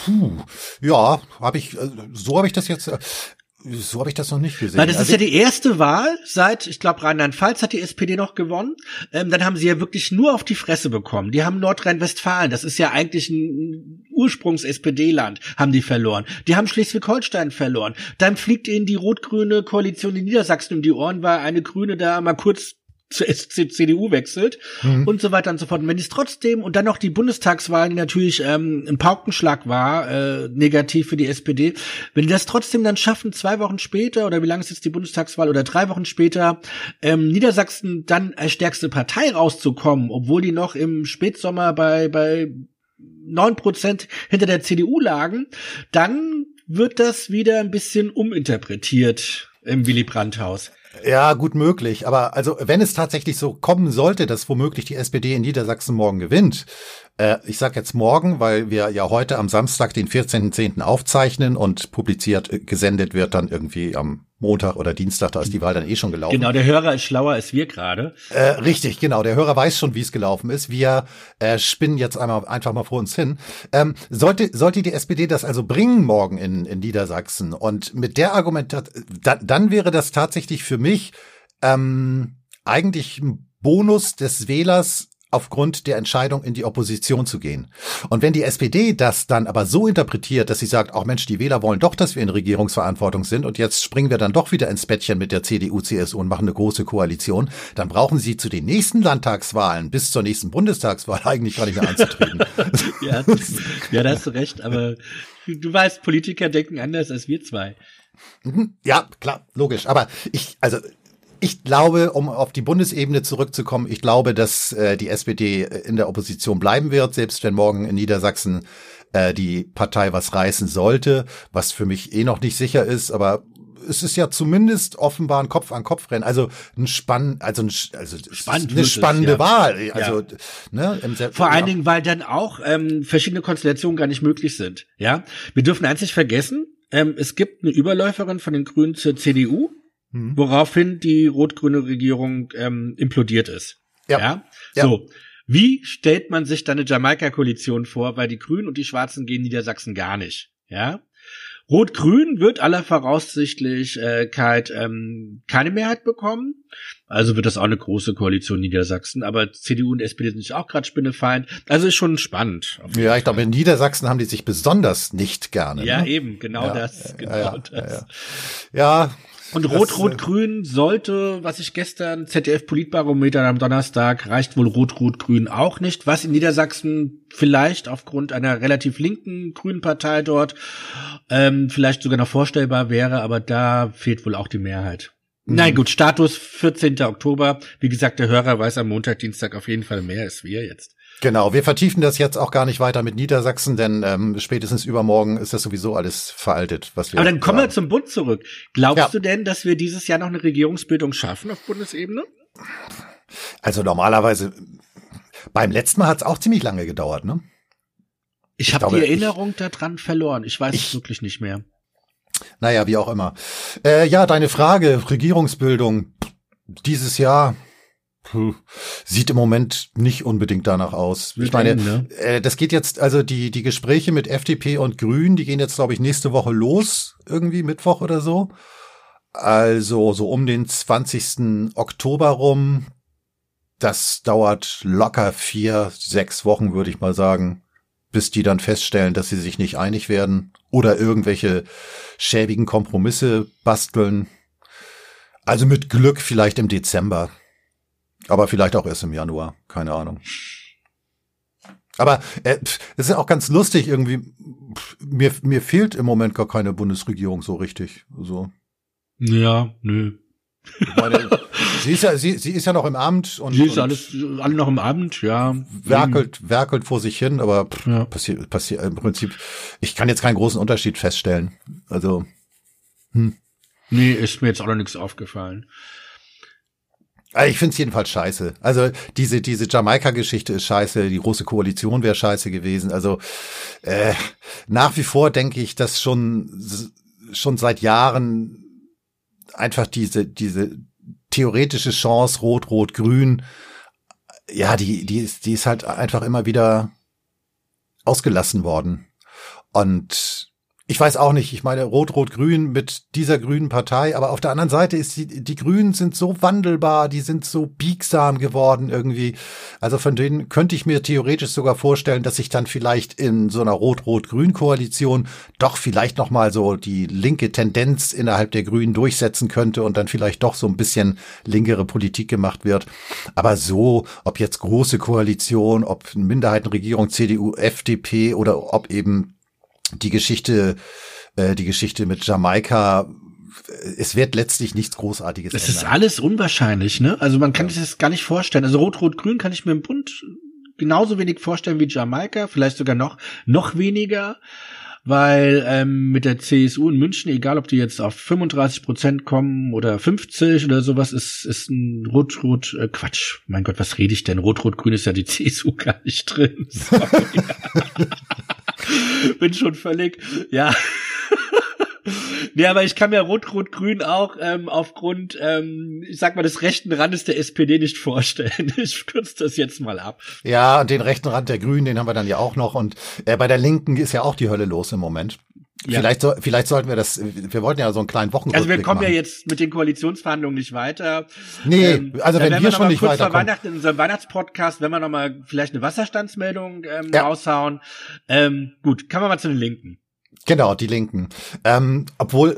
Ja, so habe ich das noch nicht gesehen. Weil das ist ja die erste Wahl seit, ich glaube, Rheinland-Pfalz hat die SPD noch gewonnen. Dann haben sie ja wirklich nur auf die Fresse bekommen. Die haben Nordrhein-Westfalen, das ist ja eigentlich ein Ursprungs-SPD-Land, haben die verloren. Die haben Schleswig-Holstein verloren. Dann fliegt ihnen die rot-grüne Koalition in Niedersachsen um die Ohren, weil eine Grüne da mal kurz zur CDU wechselt und so weiter und so fort. Und wenn es trotzdem, und dann noch die Bundestagswahl, die natürlich ein Paukenschlag war, negativ für die SPD, wenn die das trotzdem dann schaffen, 2 Wochen später, oder wie lange ist jetzt die Bundestagswahl, oder 3 Wochen später, Niedersachsen dann als stärkste Partei rauszukommen, obwohl die noch im Spätsommer bei 9% hinter der CDU lagen, dann wird das wieder ein bisschen uminterpretiert im Willy-Brandt-Haus. Ja, gut möglich. Aber also, wenn es tatsächlich so kommen sollte, dass womöglich die SPD in Niedersachsen morgen gewinnt, ich sag jetzt morgen, weil wir ja heute am Samstag, den 14.10. aufzeichnen und gesendet wird dann irgendwie am Montag oder Dienstag, da ist die Wahl dann schon gelaufen. Genau, der Hörer ist schlauer als wir gerade. Richtig, genau. Der Hörer weiß schon, wie es gelaufen ist. Wir spinnen jetzt einfach mal vor uns hin. Sollte die SPD das also bringen morgen in Niedersachsen und mit der Argumentation, dann wäre das tatsächlich für mich eigentlich ein Bonus des Wählers aufgrund der Entscheidung in die Opposition zu gehen. Und wenn die SPD das dann aber so interpretiert, dass sie sagt, ach Mensch, die Wähler wollen doch, dass wir in Regierungsverantwortung sind und jetzt springen wir dann doch wieder ins Bettchen mit der CDU, CSU und machen eine große Koalition, dann brauchen sie zu den nächsten Landtagswahlen bis zur nächsten Bundestagswahl eigentlich gar nicht mehr anzutreten. Ja, da hast du recht, aber du weißt, Politiker denken anders als wir zwei. Ja, klar, logisch. Aber ich glaube, um auf die Bundesebene zurückzukommen, ich glaube, dass die SPD in der Opposition bleiben wird, selbst wenn morgen in Niedersachsen die Partei was reißen sollte, was für mich noch nicht sicher ist, aber es ist ja zumindest offenbar ein Kopf-an-Kopf-Rennen, also eine spannende Wahl. Also, ne, vor allen Dingen, weil dann auch verschiedene Konstellationen gar nicht möglich sind. Ja, wir dürfen eins nicht vergessen, es gibt eine Überläuferin von den Grünen zur CDU, woraufhin die rot-grüne Regierung implodiert ist. Ja. So, wie stellt man sich dann eine Jamaika-Koalition vor, weil die Grünen und die Schwarzen gehen Niedersachsen gar nicht. Ja. Rot-Grün wird aller Voraussichtlichkeit keine Mehrheit bekommen. Also wird das auch eine große Koalition in Niedersachsen. Aber CDU und SPD sind sich auch gerade Spinnefeind. Also ist schon spannend. Ja, ich glaube, in Niedersachsen haben die sich besonders nicht gerne. Ja, ne? Eben, genau das. Ja. Und Rot-Rot-Grün sollte, was ich gestern ZDF-Politbarometer am Donnerstag, reicht wohl Rot-Rot-Grün auch nicht, was in Niedersachsen vielleicht aufgrund einer relativ linken grünen Partei dort vielleicht sogar noch vorstellbar wäre, aber da fehlt wohl auch die Mehrheit. Nein, gut, Status 14. Oktober. Wie gesagt, der Hörer weiß am Montag, Dienstag auf jeden Fall mehr als wir jetzt. Genau, wir vertiefen das jetzt auch gar nicht weiter mit Niedersachsen, denn spätestens übermorgen ist das sowieso alles veraltet, was wir. Aber dann kommen wir zum Bund zurück. Glaubst du denn, dass wir dieses Jahr noch eine Regierungsbildung schaffen auf Bundesebene? Also normalerweise, beim letzten Mal hat es auch ziemlich lange gedauert, ne? Ich habe die Erinnerung daran verloren. Ich weiß es wirklich nicht mehr. Naja, wie auch immer. Ja, deine Frage, Regierungsbildung dieses Jahr sieht im Moment nicht unbedingt danach aus. Ich meine, das geht jetzt, also die Gespräche mit FDP und Grünen, die gehen jetzt, glaube ich, nächste Woche los, irgendwie Mittwoch oder so. Also so um den 20. Oktober rum. Das dauert locker 4-6 Wochen, würde ich mal sagen, bis die dann feststellen, dass sie sich nicht einig werden oder irgendwelche schäbigen Kompromisse basteln. Also mit Glück vielleicht im Dezember. Aber vielleicht auch erst im Januar, keine Ahnung. Aber es ist ja auch ganz lustig irgendwie. Mir fehlt im Moment gar keine Bundesregierung so richtig. So. Ja, nö. Ich meine, sie ist ja noch im Amt und sie ist alle noch im Amt, ja. Werkelt vor sich hin, aber passiert im Prinzip. Ich kann jetzt keinen großen Unterschied feststellen. Also. Nee, ist mir jetzt auch noch nichts aufgefallen. Ich finde es jedenfalls scheiße. Also diese Jamaika-Geschichte ist scheiße, die große Koalition wäre scheiße gewesen. Also nach wie vor denke ich, dass schon seit Jahren einfach diese theoretische Chance Rot-Rot-Grün, ja, die ist halt einfach immer wieder ausgelassen worden. Und ich weiß auch nicht, ich meine Rot-Rot-Grün mit dieser grünen Partei, aber auf der anderen Seite ist die Grünen sind so wandelbar, die sind so biegsam geworden irgendwie. Also von denen könnte ich mir theoretisch sogar vorstellen, dass sich dann vielleicht in so einer Rot-Rot-Grün-Koalition doch vielleicht noch mal so die linke Tendenz innerhalb der Grünen durchsetzen könnte und dann vielleicht doch so ein bisschen linkere Politik gemacht wird. Aber so, ob jetzt große Koalition, ob Minderheitenregierung CDU, FDP oder ob eben die Geschichte mit Jamaika, es wird letztlich nichts Großartiges ändern. Es ist alles unwahrscheinlich, ne? Also man kann sich das gar nicht vorstellen. Also Rot-Rot-Grün kann ich mir im Bund genauso wenig vorstellen wie Jamaika, vielleicht sogar noch weniger, weil mit der CSU in München, egal ob die jetzt auf 35% kommen oder 50 oder sowas, ist ein Quatsch. Mein Gott, was rede ich denn? Rot-Rot-Grün ist ja die CSU gar nicht drin. Bin schon völlig, ja. Nee, aber ich kann mir Rot-Rot-Grün auch aufgrund, ich sag mal, des rechten Randes der SPD nicht vorstellen. Ich kürze das jetzt mal ab. Ja, und den rechten Rand der Grünen, den haben wir dann ja auch noch. Und bei der Linken ist ja auch die Hölle los im Moment. Vielleicht sollten wir wir wollten ja so einen kleinen Wochenrückblick Also wir kommen machen. ja jetzt mit den Koalitionsverhandlungen nicht weiter. Nee, also wenn wir schon nicht weiterkommen. weiterkommen. Weihnachten in unserem Weihnachtspodcast, wenn wir noch mal vielleicht eine Wasserstandsmeldung raushauen. Gut, kommen wir mal zu den Linken. Genau, die Linken. Obwohl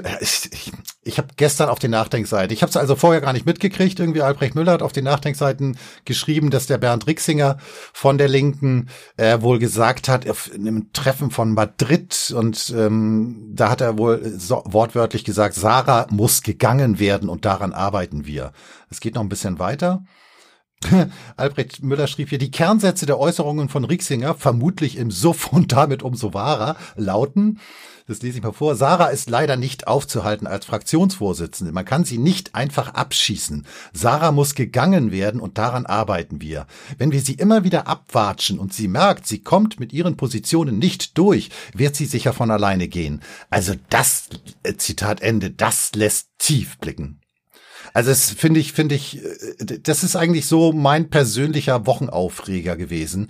ich habe gestern auf den Nachdenkseiten, ich habe es also vorher gar nicht mitgekriegt, irgendwie Albrecht Müller hat auf den Nachdenkseiten geschrieben, dass der Bernd Rixinger von der Linken wohl gesagt hat, auf einem Treffen von Madrid und da hat er wohl wortwörtlich gesagt, Sarah muss gegangen werden und daran arbeiten wir. Es geht noch ein bisschen weiter. Albrecht Müller schrieb hier, die Kernsätze der Äußerungen von Rixinger, vermutlich im Suff und damit umso wahrer, lauten, das lese ich mal vor, Sarah ist leider nicht aufzuhalten als Fraktionsvorsitzende. Man kann sie nicht einfach abschießen. Sarah muss gegangen werden und daran arbeiten wir. Wenn wir sie immer wieder abwatschen und sie merkt, sie kommt mit ihren Positionen nicht durch, wird sie sicher von alleine gehen. Also das, Zitat Ende, das lässt tief blicken. Also das finde ich, das ist eigentlich so mein persönlicher Wochenaufreger gewesen.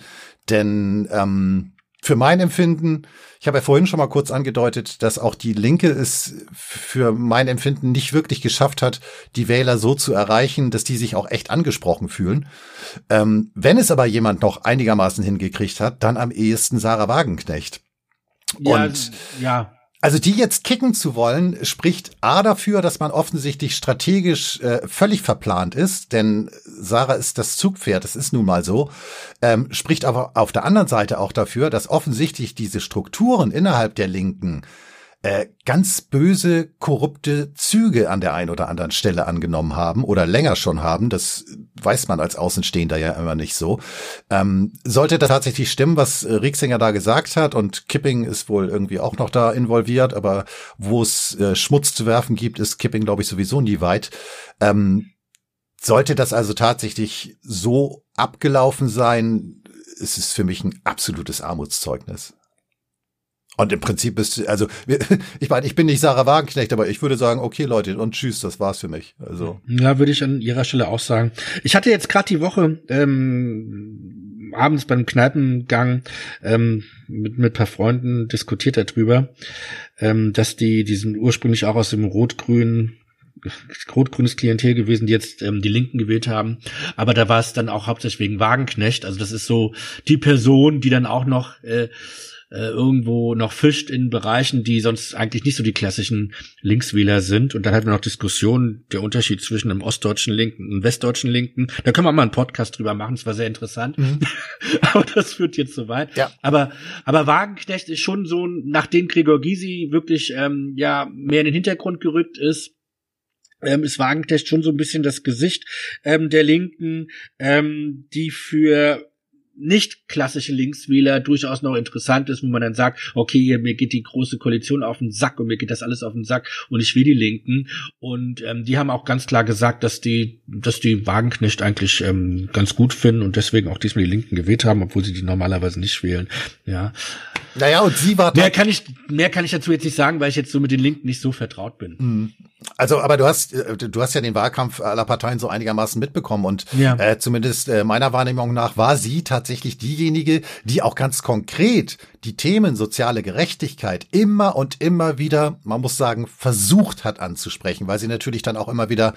Denn für mein Empfinden, ich habe ja vorhin schon mal kurz angedeutet, dass auch die Linke es für mein Empfinden nicht wirklich geschafft hat, die Wähler so zu erreichen, dass die sich auch echt angesprochen fühlen. Wenn es aber jemand noch einigermaßen hingekriegt hat, dann am ehesten Sarah Wagenknecht. Ja. Also die jetzt kicken zu wollen, spricht A dafür, dass man offensichtlich strategisch völlig verplant ist, denn Sarah ist das Zugpferd, das ist nun mal so, spricht aber auf der anderen Seite auch dafür, dass offensichtlich diese Strukturen innerhalb der Linken ganz böse, korrupte Züge an der einen oder anderen Stelle angenommen haben oder länger schon haben. Das weiß man als Außenstehender ja immer nicht so. Sollte das tatsächlich stimmen, was Rixinger da gesagt hat, und Kipping ist wohl irgendwie auch noch da involviert, aber wo es Schmutz zu werfen gibt, ist Kipping, glaube ich, sowieso nie weit. Sollte das also tatsächlich so abgelaufen sein, ist es für mich ein absolutes Armutszeugnis. Und im Prinzip ich meine, ich bin nicht Sarah Wagenknecht, aber ich würde sagen, okay Leute, und tschüss, das war's für mich. Also. Ja, würde ich an ihrer Stelle auch sagen. Ich hatte jetzt gerade die Woche abends beim Kneipengang mit ein paar Freunden diskutiert darüber, dass die sind ursprünglich auch aus dem rot-grünes Klientel gewesen, die jetzt die Linken gewählt haben. Aber da war es dann auch hauptsächlich wegen Wagenknecht. Also das ist so die Person, die dann auch noch irgendwo noch fischt in Bereichen, die sonst eigentlich nicht so die klassischen Linkswähler sind. Und dann hatten wir noch Diskussionen, der Unterschied zwischen einem ostdeutschen Linken und einem westdeutschen Linken. Da können wir mal einen Podcast drüber machen, das war sehr interessant. Mhm. Aber das führt jetzt so weit. Ja. Aber Wagenknecht ist schon so, nachdem Gregor Gysi wirklich mehr in den Hintergrund gerückt ist Wagenknecht schon so ein bisschen das Gesicht der Linken, die für nicht klassische Linkswähler durchaus noch interessant ist, wo man dann sagt, okay, mir geht die große Koalition auf den Sack und mir geht das alles auf den Sack und ich will die Linken. Und die haben auch ganz klar gesagt, dass die Wagenknecht eigentlich ganz gut finden und deswegen auch diesmal die Linken gewählt haben, obwohl sie die normalerweise nicht wählen. Ja. Naja, und sie war mehr kann ich dazu jetzt nicht sagen, weil ich jetzt so mit den Linken nicht so vertraut bin. Also, aber du hast ja den Wahlkampf aller Parteien so einigermaßen mitbekommen und zumindest meiner Wahrnehmung nach war sie tatsächlich diejenige, die auch ganz konkret die Themen soziale Gerechtigkeit immer und immer wieder, man muss sagen, versucht hat anzusprechen, weil sie natürlich dann auch immer wieder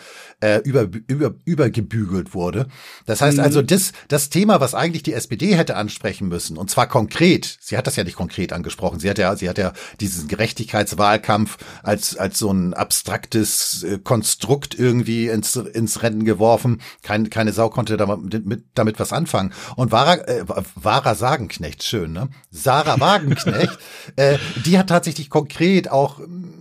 übergebügelt wurde. Das heißt also, das Thema, was eigentlich die SPD hätte ansprechen müssen, und zwar konkret, sie hat das ja nicht konkret angesprochen, sie hat ja diesen Gerechtigkeitswahlkampf als so ein abstraktes Konstrukt irgendwie ins Rennen geworfen. Keine Sau konnte damit was anfangen. Und Sarah Wagenknecht, schön, ne? Sarah Wagenknecht, die hat tatsächlich konkret auch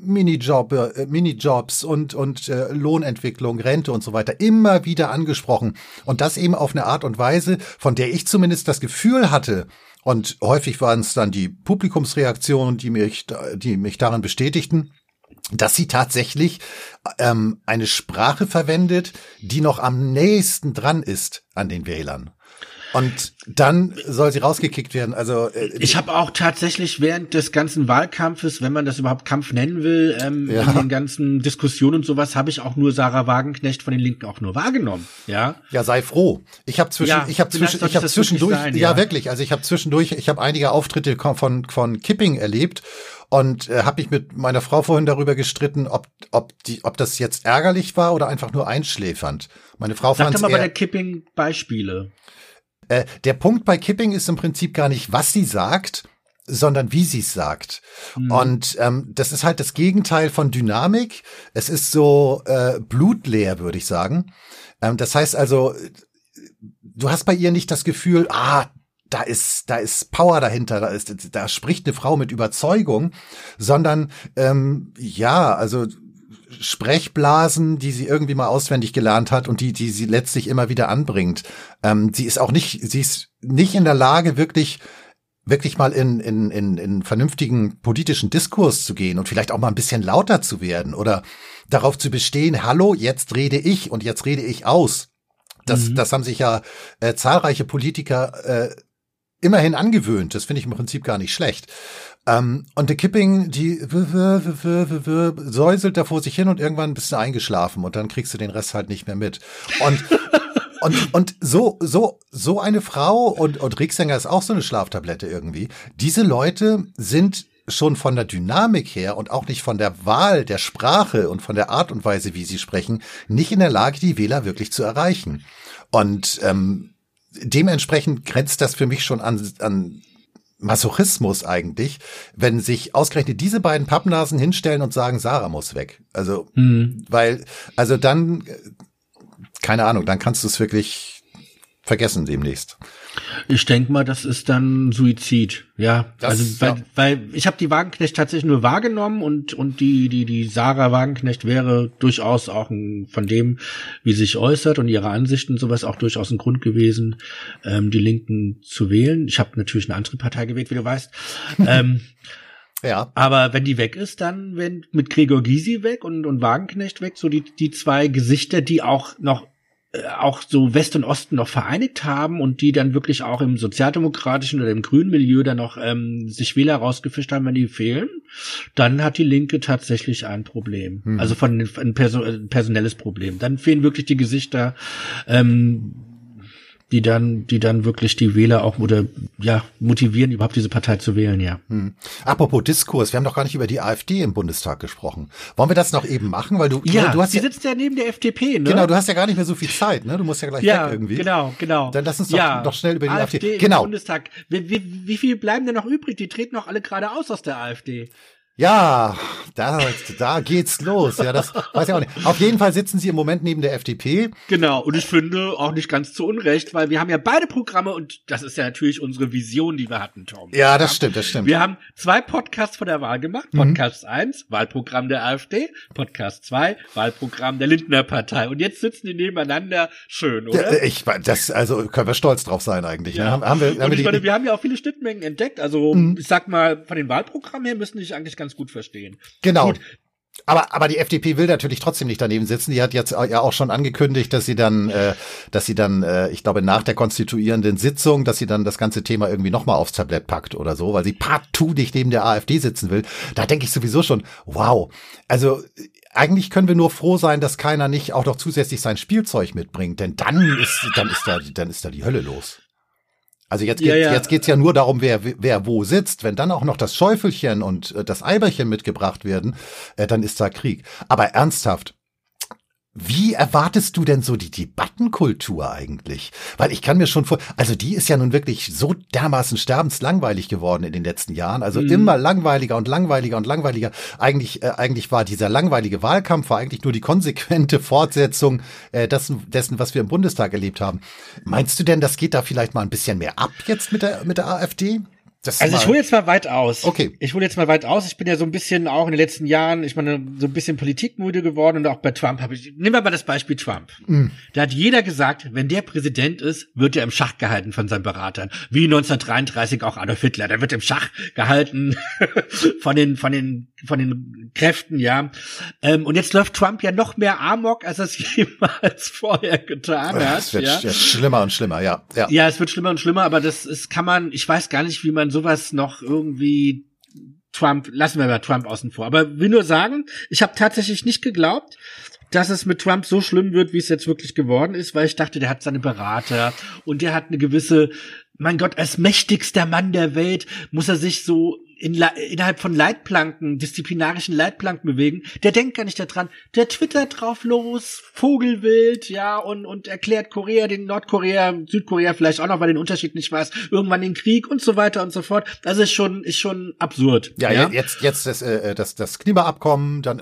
Minijobs und Lohnentwicklung, Rente und so weiter immer wieder angesprochen. Und das eben auf eine Art und Weise, von der ich zumindest das Gefühl hatte, und häufig waren es dann die Publikumsreaktionen, die mich darin bestätigten, dass sie tatsächlich eine Sprache verwendet, die noch am nächsten dran ist an den Wählern. Und dann soll sie rausgekickt werden. Also ich habe auch tatsächlich während des ganzen Wahlkampfes, wenn man das überhaupt Kampf nennen will, in den ganzen Diskussionen und sowas, habe ich auch nur Sarah Wagenknecht von den Linken auch nur wahrgenommen. Ja, sei froh. Ich habe zwischendurch, wirklich. Also ich habe einige Auftritte von Kipping erlebt und habe mich mit meiner Frau vorhin darüber gestritten, ob das jetzt ärgerlich war oder einfach nur einschläfernd. Meine Frau fand es Sag doch mal bei der Kipping Beispiele. Der Punkt bei Kipping ist im Prinzip gar nicht, was sie sagt, sondern wie sie es sagt. Und das ist halt das Gegenteil von Dynamik. Es ist so blutleer, würde ich sagen. Das heißt also, du hast bei ihr nicht das Gefühl, da ist Power dahinter, da spricht eine Frau mit Überzeugung, sondern also Sprechblasen, die sie irgendwie mal auswendig gelernt hat und die sie letztlich immer wieder anbringt. Sie ist nicht in der Lage, wirklich mal in vernünftigen politischen Diskurs zu gehen und vielleicht auch mal ein bisschen lauter zu werden oder darauf zu bestehen, hallo, jetzt rede ich und jetzt rede ich aus. Das haben sich ja zahlreiche Politiker immerhin angewöhnt. Das finde ich im Prinzip gar nicht schlecht. Und die Kipping, die säuselt da vor sich hin und irgendwann bist du eingeschlafen und dann kriegst du den Rest halt nicht mehr mit. Und so eine Frau und Ringsänger ist auch so eine Schlaftablette irgendwie. Diese Leute sind schon von der Dynamik her und auch nicht von der Wahl der Sprache und von der Art und Weise, wie sie sprechen, nicht in der Lage, die Wähler wirklich zu erreichen. Und dementsprechend grenzt das für mich schon an Masochismus eigentlich, wenn sich ausgerechnet diese beiden Pappnasen hinstellen und sagen, Sarah muss weg. Also, dann, keine Ahnung, dann kannst du es wirklich vergessen demnächst. Ich denke mal, das ist dann Suizid, ja. Weil ich habe die Wagenknecht tatsächlich nur wahrgenommen und die Sarah Wagenknecht wäre durchaus auch von dem, wie sie sich äußert und ihre Ansichten sowas auch durchaus ein Grund gewesen, die Linken zu wählen. Ich habe natürlich eine andere Partei gewählt, wie du weißt. Ja. Aber wenn die weg ist, dann wenn mit Gregor Gysi weg und Wagenknecht weg, so die zwei Gesichter, die auch so West und Osten noch vereinigt haben und die dann wirklich auch im sozialdemokratischen oder im grünen Milieu dann noch sich Wähler rausgefischt haben, wenn die fehlen, dann hat die Linke tatsächlich ein Problem. Also ein personelles Problem. Dann fehlen wirklich die Gesichter, die dann wirklich die Wähler auch motivieren, überhaupt diese Partei zu wählen, ja. Apropos Diskurs, wir haben doch gar nicht über die AfD im Bundestag gesprochen. Wollen wir das noch eben machen? Weil du hast die sitzt ja neben der FDP, ne? Genau, du hast ja gar nicht mehr so viel Zeit, ne? Du musst ja gleich weg irgendwie. Genau. Dann lass uns doch schnell über die AfD. Genau. Im Bundestag. Wie viel bleiben denn noch übrig? Die treten noch alle geradeaus aus der AfD. Ja, da geht's los. Ja, das weiß ich auch nicht. Auf jeden Fall sitzen sie im Moment neben der FDP. Genau, und ich finde auch nicht ganz zu Unrecht, weil wir haben ja beide Programme und das ist ja natürlich unsere Vision, die wir hatten, Tom. Ja, das stimmt. Wir haben 2 Podcasts vor der Wahl gemacht. Podcast 1, Wahlprogramm der AfD. Podcast 2, Wahlprogramm der Lindner Partei. Und jetzt sitzen die nebeneinander. Schön, oder? Also können wir stolz drauf sein eigentlich. Ja. Ne? Wir haben ja auch viele Schnittmengen entdeckt. Also ich sag mal, von den Wahlprogrammen her müssen die sich eigentlich ganz gut verstehen. Genau. Gut. Aber die FDP will natürlich trotzdem nicht daneben sitzen. Die hat jetzt ja auch schon angekündigt, dass sie dann, ich glaube, nach der konstituierenden Sitzung, dass sie dann das ganze Thema irgendwie nochmal aufs Tablett packt oder so, weil sie partout nicht neben der AfD sitzen will. Da denke ich sowieso schon, wow. Also eigentlich können wir nur froh sein, dass keiner nicht auch noch zusätzlich sein Spielzeug mitbringt, denn dann ist da die Hölle los. Also jetzt geht's ja nur darum, wer wo sitzt. Wenn dann auch noch das Schäufelchen und das Eiberchen mitgebracht werden, dann ist da Krieg. Aber ernsthaft, wie erwartest du denn so die Debattenkultur eigentlich? Weil ich kann mir schon also die ist ja nun wirklich so dermaßen sterbenslangweilig geworden in den letzten Jahren. Also immer langweiliger und langweiliger und langweiliger. Eigentlich war dieser langweilige Wahlkampf eigentlich nur die konsequente Fortsetzung dessen, was wir im Bundestag erlebt haben. Meinst du denn, das geht da vielleicht mal ein bisschen mehr ab jetzt mit der AfD? Ich hole jetzt mal weit aus. Okay. Ich bin ja so ein bisschen auch in den letzten Jahren, so ein bisschen politikmüde geworden und auch bei Trump nehmen wir mal das Beispiel Trump. Da hat jeder gesagt, wenn der Präsident ist, wird er im Schach gehalten von seinen Beratern. Wie 1933 auch Adolf Hitler. Der wird im Schach gehalten von den Kräften, ja. Und jetzt läuft Trump ja noch mehr Amok, als er es jemals vorher getan hat. Es wird schlimmer und schlimmer, ja. Ja, es wird schlimmer und schlimmer, aber ich weiß gar nicht, wie man sowas noch irgendwie lassen wir mal Trump außen vor. Aber will nur sagen, ich habe tatsächlich nicht geglaubt, dass es mit Trump so schlimm wird, wie es jetzt wirklich geworden ist, weil ich dachte, der hat seine Berater und der hat eine gewisse, mein Gott, als mächtigster Mann der Welt muss er sich so innerhalb von Leitplanken, disziplinarischen Leitplanken bewegen, der denkt gar nicht daran, der twittert drauf los, Vogelwild, ja, und erklärt Nordkorea, Südkorea vielleicht auch noch, weil den Unterschied nicht weiß, irgendwann den Krieg und so weiter und so fort. Also ist schon absurd. Ja, jetzt das Klimaabkommen, dann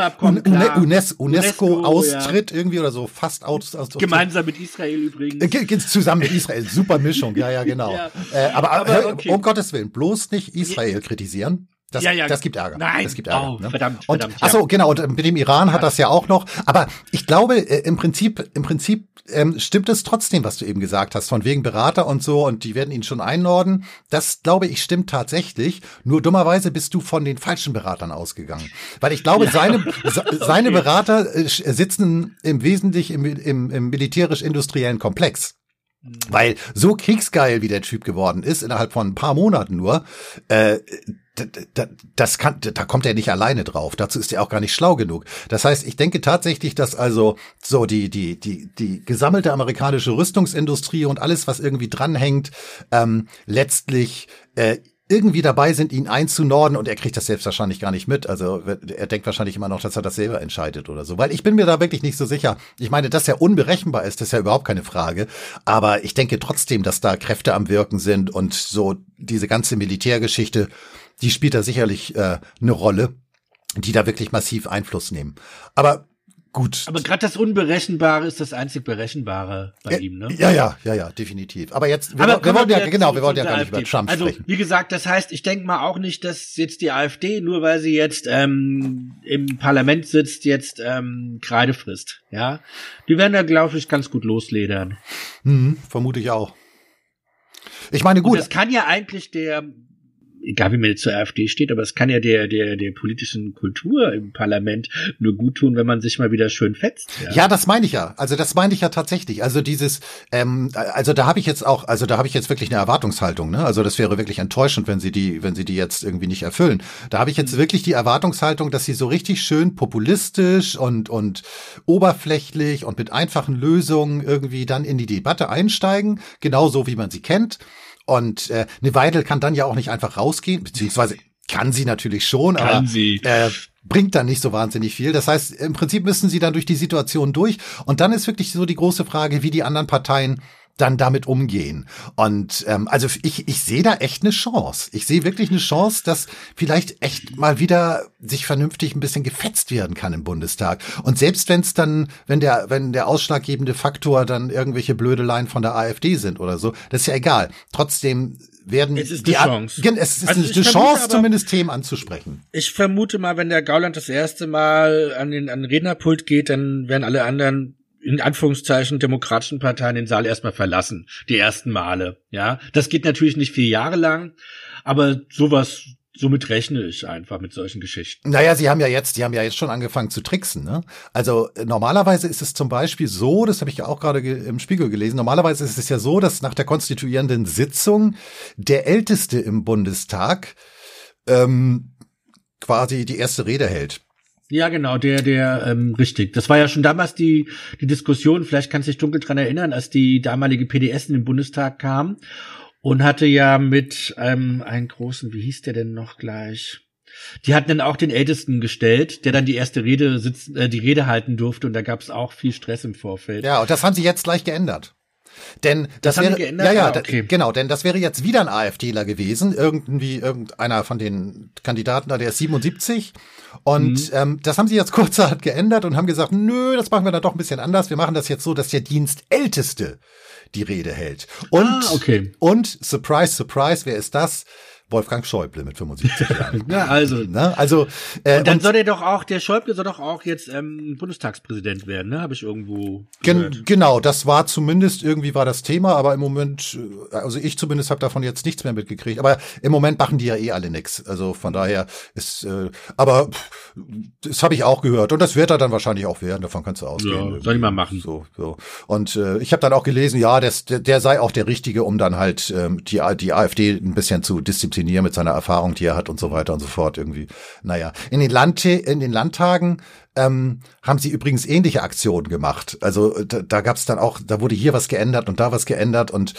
UNESCO-Austritt irgendwie oder so, fast aus. Gemeinsam mit Israel übrigens. Zusammen mit Israel, super Mischung, ja, genau. Ja. Aber okay. Um Gottes Willen, bloß nicht Israel kritisieren. Das gibt Ärger. Nein. Das gibt Ärger. Oh, verdammt. Ach so, genau. Und mit dem Iran hat das ja auch noch. Aber ich glaube, im Prinzip stimmt es trotzdem, was du eben gesagt hast, von wegen Berater und so. Und die werden ihn schon einnorden. Das, glaube ich, stimmt tatsächlich. Nur dummerweise bist du von den falschen Beratern ausgegangen. Weil ich glaube, seine Berater sitzen im Wesentlichen im militärisch-industriellen Komplex. Weil so kriegsgeil, wie der Typ geworden ist, innerhalb von ein paar Monaten nur, da kommt er nicht alleine drauf. Dazu ist er auch gar nicht schlau genug. Das heißt, ich denke tatsächlich, dass also so die gesammelte amerikanische Rüstungsindustrie und alles, was irgendwie dranhängt, letztlich irgendwie dabei sind, ihn einzunorden, und er kriegt das selbst wahrscheinlich gar nicht mit. Also er denkt wahrscheinlich immer noch, dass er das selber entscheidet oder so. Weil ich bin mir da wirklich nicht so sicher. Ich meine, dass er unberechenbar ist, das ist ja überhaupt keine Frage. Aber ich denke trotzdem, dass da Kräfte am Wirken sind, und so diese ganze Militärgeschichte, die spielt da sicherlich eine Rolle, die da wirklich massiv Einfluss nehmen. Aber gut. Aber gerade das Unberechenbare ist das einzig Berechenbare bei ihm, ne? Ja, definitiv. Aber jetzt, wir wollen ja gar nicht über Trump sprechen. Also, wie gesagt, das heißt, ich denke mal auch nicht, dass jetzt die AfD, nur weil sie jetzt im Parlament sitzt, jetzt Kreide frisst, ja? Die werden da, glaube ich, ganz gut losledern. Vermute ich auch. Ich meine, gut. Und das kann ja eigentlich egal wie man jetzt zur AfD steht, aber es kann ja der politischen Kultur im Parlament nur gut tun, wenn man sich mal wieder schön fetzt. Ja, das meine ich ja. Also das meine ich ja tatsächlich. Also da habe ich jetzt wirklich eine Erwartungshaltung, ne? Also das wäre wirklich enttäuschend, wenn sie die jetzt irgendwie nicht erfüllen. Da habe ich jetzt wirklich die Erwartungshaltung, dass sie so richtig schön populistisch und oberflächlich und mit einfachen Lösungen irgendwie dann in die Debatte einsteigen, genauso wie man sie kennt. Und eine Weidel kann dann ja auch nicht einfach rausgehen, beziehungsweise kann sie natürlich schon, aber bringt dann nicht so wahnsinnig viel. Das heißt, im Prinzip müssen sie dann durch die Situation durch. Und dann ist wirklich so die große Frage, wie die anderen Parteien dann damit umgehen. Und also ich sehe da echt eine Chance. Ich sehe wirklich eine Chance, dass vielleicht echt mal wieder sich vernünftig ein bisschen gefetzt werden kann im Bundestag. Und selbst wenn der ausschlaggebende Faktor dann irgendwelche Blödeleien von der AfD sind oder so, das ist ja egal. Trotzdem werden es ist eine Chance. Es ist eine Chance, zumindest Themen anzusprechen. Ich vermute mal, wenn der Gauland das erste Mal an den Rednerpult geht, dann werden alle anderen in Anführungszeichen demokratischen Parteien den Saal erstmal verlassen, die ersten Male, ja. Das geht natürlich nicht 4 Jahre lang, aber somit rechne ich einfach mit solchen Geschichten. Naja, die haben ja jetzt schon angefangen zu tricksen, ne? Also normalerweise ist es zum Beispiel so, das habe ich ja auch gerade im Spiegel gelesen, normalerweise ist es ja so, dass nach der konstituierenden Sitzung der Älteste im Bundestag quasi die erste Rede hält. Ja, genau, der richtig. Das war ja schon damals die Diskussion, vielleicht kannst du dich dunkel dran erinnern, als die damalige PDS in den Bundestag kam und hatte ja mit einen großen, wie hieß der denn noch gleich? Die hatten dann auch den Ältesten gestellt, der dann die erste die Rede halten durfte, und da gab es auch viel Stress im Vorfeld. Ja, und das haben sie jetzt gleich geändert. Denn das wäre, okay. Genau, denn das wäre jetzt wieder ein AfDler gewesen, irgendeiner von den Kandidaten da, der ist 77. Und das haben sie jetzt kurzerhand geändert und haben gesagt, nö, das machen wir dann doch ein bisschen anders. Wir machen das jetzt so, dass der Dienstälteste die Rede hält. Und surprise, surprise, wer ist das? Wolfgang Schäuble mit 75 Jahren. Ja, also. Ne? Also und dann soll der Schäuble soll doch auch jetzt Bundestagspräsident werden, ne? Habe ich irgendwo gehört. Genau, das war zumindest, irgendwie war das Thema, aber im Moment, also ich zumindest habe davon jetzt nichts mehr mitgekriegt, aber im Moment machen die ja alle nix. Also von daher ist, aber das habe ich auch gehört, und das wird er dann wahrscheinlich auch werden, davon kannst du ausgehen. Ja, soll ich mal machen. So. Und ich habe dann auch gelesen, ja, der sei auch der Richtige, um dann halt die AfD ein bisschen zu disziplinieren mit seiner Erfahrung, die er hat und so weiter und so fort irgendwie. Naja, in den Landtagen haben sie übrigens ähnliche Aktionen gemacht. Also da gab es dann auch, da wurde hier was geändert und da was geändert und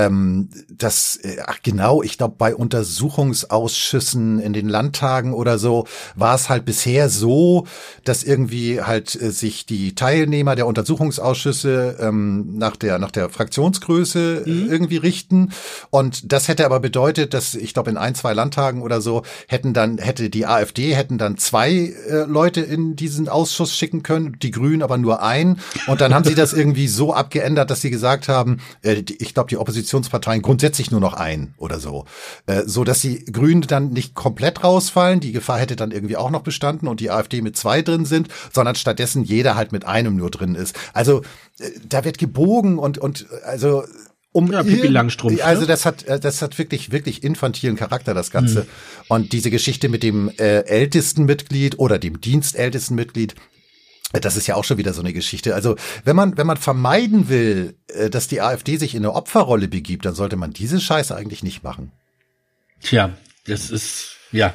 ich glaube bei Untersuchungsausschüssen in den Landtagen oder so war es halt bisher so, dass irgendwie halt sich die Teilnehmer der Untersuchungsausschüsse nach der Fraktionsgröße irgendwie richten und das hätte aber bedeutet, dass ich glaube in 1-2 Landtagen oder so hätte die AfD dann 2 Leute in diesen Ausschuss schicken können, die Grünen aber nur einen und dann haben sie das irgendwie so abgeändert, dass sie gesagt haben, ich glaube die Oppositionsparteien grundsätzlich nur noch einen oder so, so dass die Grünen dann nicht komplett rausfallen, die Gefahr hätte dann irgendwie auch noch bestanden und die AfD mit 2 drin sind, sondern stattdessen jeder halt mit einem nur drin ist. Also da wird gebogen und also Pippi Langstrumpf. Also das hat wirklich infantilen Charakter, das Ganze. Und diese Geschichte mit dem ältesten Mitglied oder dem dienstältesten Mitglied, das ist ja auch schon wieder so eine Geschichte. Also wenn man vermeiden will, dass die AfD sich in eine Opferrolle begibt, dann sollte man diese Scheiße eigentlich nicht machen. Tja, das ist,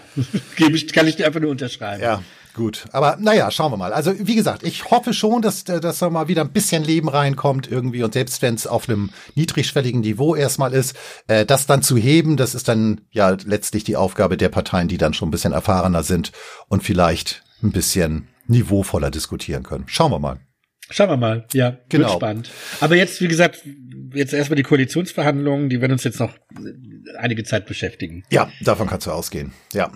kann ich dir einfach nur unterschreiben. Ja. Gut, aber naja, schauen wir mal. Also wie gesagt, ich hoffe schon, dass da mal wieder ein bisschen Leben reinkommt irgendwie und selbst wenn es auf einem niedrigschwelligen Niveau erstmal ist, das dann zu heben, das ist dann ja letztlich die Aufgabe der Parteien, die dann schon ein bisschen erfahrener sind und vielleicht ein bisschen niveauvoller diskutieren können. Schauen wir mal. Ja, genau. Wird spannend. Aber jetzt, wie gesagt, erstmal die Koalitionsverhandlungen, die werden uns jetzt noch einige Zeit beschäftigen. Ja, davon kannst du ausgehen, ja.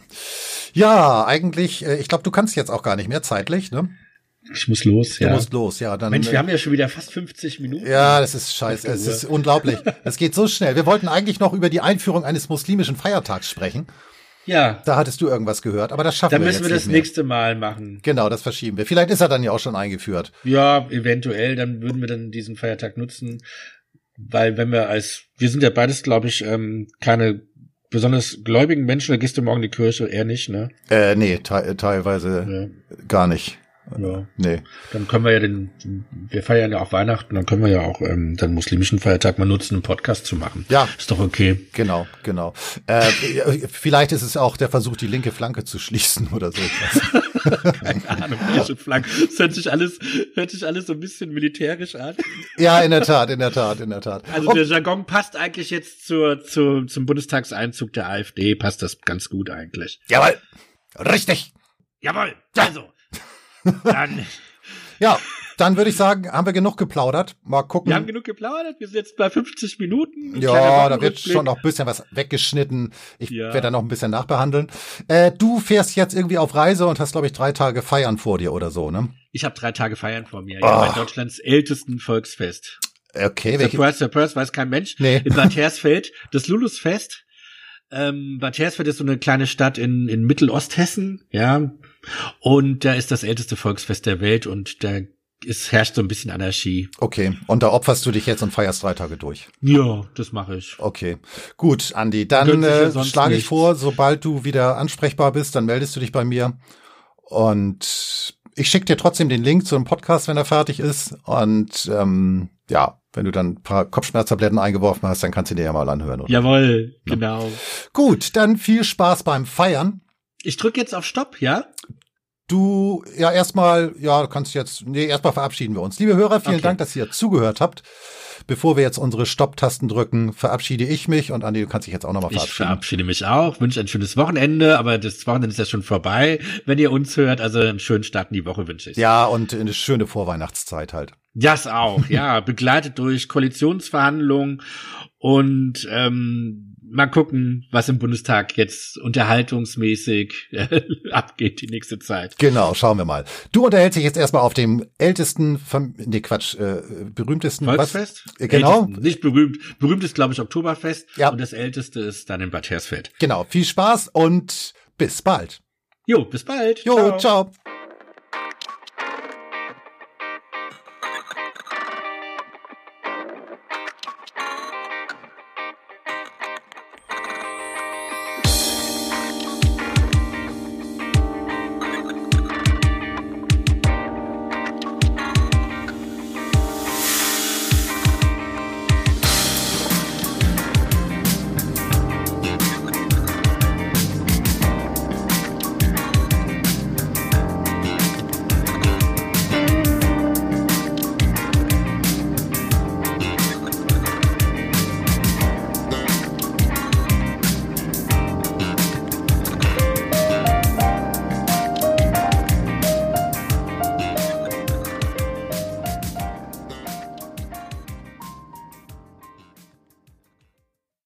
Ja, eigentlich, ich glaube, du kannst jetzt auch gar nicht mehr zeitlich, ne? Ich muss los, Du musst los, ja. Dann, Mensch, wir haben ja schon wieder fast 50 Minuten. Ja, das ist scheiße, es ist unglaublich. Es geht so schnell. Wir wollten eigentlich noch über die Einführung eines muslimischen Feiertags sprechen. Ja. Da hattest du irgendwas gehört, aber das schaffen wir jetzt nicht mehr. Dann müssen wir das nächste Mal machen. Genau, das verschieben wir. Vielleicht ist er dann ja auch schon eingeführt. Ja, eventuell, dann würden wir dann diesen Feiertag nutzen, weil wir sind ja beides, glaube ich, keine besonders gläubigen Menschen, da gehst du morgen in die Kirche, eher nicht, ne? Nee, teilweise gar nicht. Ja. Nee. Dann können wir wir feiern ja auch Weihnachten, dann können wir ja auch den muslimischen Feiertag mal nutzen, einen Podcast zu machen. Ja. Ist doch okay. Genau. Vielleicht ist es auch der Versuch, die linke Flanke zu schließen oder so. Keine Ahnung, welche Flanke. Das hört sich alles so ein bisschen militärisch an. Ja, in der Tat. Also der Jargon passt eigentlich jetzt zum Bundestagseinzug der AfD, passt das ganz gut eigentlich. Jawohl. Richtig. Jawohl. Also. Dann. Ja, dann würde ich sagen, haben wir genug geplaudert. Mal gucken. Wir haben genug geplaudert. Wir sind jetzt bei 50 Minuten. Ja, da wird schon noch ein bisschen was weggeschnitten. Ich werde da noch ein bisschen nachbehandeln. Du fährst jetzt irgendwie auf Reise und hast, glaube ich, 3 Tage Feiern vor dir oder so, ne? Ich habe 3 Tage Feiern vor mir. Ja, bei Deutschlands ältesten Volksfest. Okay. Surprise, weiß kein Mensch. Nee. In Bad Hersfeld. Das Lulusfest. Bad Hersfeld ist so eine kleine Stadt in Mittelosthessen, ja. Und da ist das älteste Volksfest der Welt und da herrscht so ein bisschen Anarchie. Okay, und da opferst du dich jetzt und feierst 3 Tage durch. Ja, das mache ich. Okay, gut, Andi, dann schlage ich vor, sobald du wieder ansprechbar bist, dann meldest du dich bei mir und ich schicke dir trotzdem den Link zu dem Podcast, wenn er fertig ist und wenn du dann ein paar Kopfschmerztabletten eingeworfen hast, dann kannst du dir ja mal anhören, oder? Jawohl, genau. Gut, dann viel Spaß beim Feiern. Ich drücke jetzt auf Stopp, ja? Du, erstmal verabschieden wir uns. Liebe Hörer, vielen Dank, dass ihr zugehört habt. Bevor wir jetzt unsere Stopp-Tasten drücken, verabschiede ich mich und Andi, du kannst dich jetzt auch nochmal verabschieden. Ich verabschiede mich auch, wünsche ein schönes Wochenende, aber das Wochenende ist ja schon vorbei, wenn ihr uns hört, also einen schönen Start in die Woche wünsche ich. Ja, und eine schöne Vorweihnachtszeit halt. Das auch, ja, begleitet durch Koalitionsverhandlungen und mal gucken, was im Bundestag jetzt unterhaltungsmäßig abgeht die nächste Zeit. Genau, schauen wir mal. Du unterhältst dich jetzt erstmal auf dem berühmtesten Volksfest? Was? Genau. Ältesten, nicht berühmt. Berühmt ist, glaube ich, Oktoberfest. Ja. Und das älteste ist dann in Bad Hersfeld. Genau, viel Spaß und bis bald. Jo, bis bald. Jo, ciao.